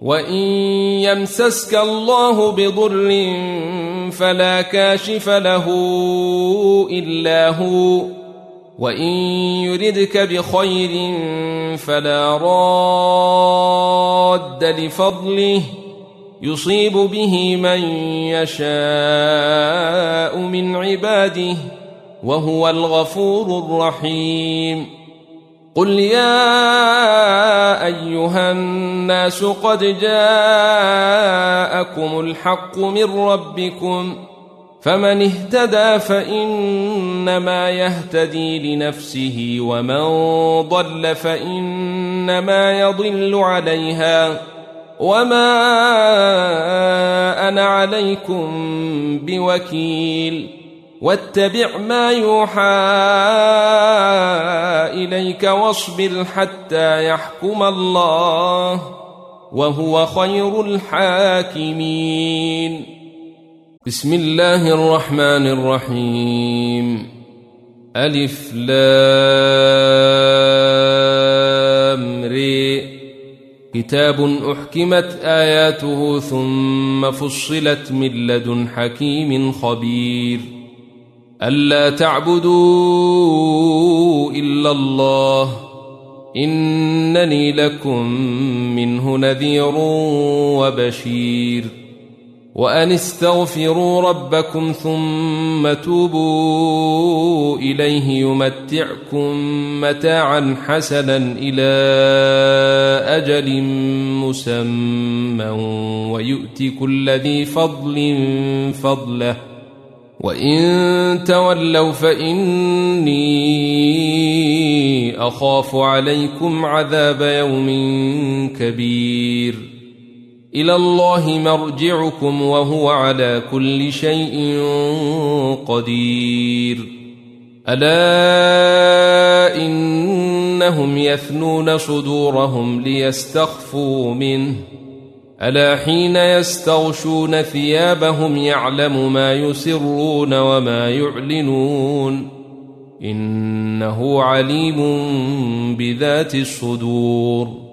وإن يمسسك الله بضر فلا كاشف له إلا هو وإن يردك بخير فلا راد لفضله يصيب به من يشاء من عباده وهو الغفور الرحيم قل يا أيها الناس قد جاءكم الحق من ربكم فمن اهتدى فإنما يهتدي لنفسه ومن ضل فإنما يضل عليها وما أنا عليكم بوكيل واتبع ما يوحى إليك واصبر حتى يحكم الله وهو خير الحاكمين. بسم الله الرحمن الرحيم. ألف لام ر كتاب أحكمت آياته ثم فصلت من لدن حكيم خبير ألا تعبدوا إلا الله إنني لكم منه نذير وبشير وأن استغفروا ربكم ثم توبوا إليه يمتعكم متاعا حسنا إلى أجل مسمى ويؤتي كل ذي فضل فضله وإن تولوا فإني أخاف عليكم عذاب يوم كبير إلى الله مرجعكم وهو على كل شيء قدير ألا إنهم يثنون صدورهم ليستخفوا منه ألا حين يستغشون ثيابهم يعلم ما يسرون وما يعلنون إنه عليم بذات الصدور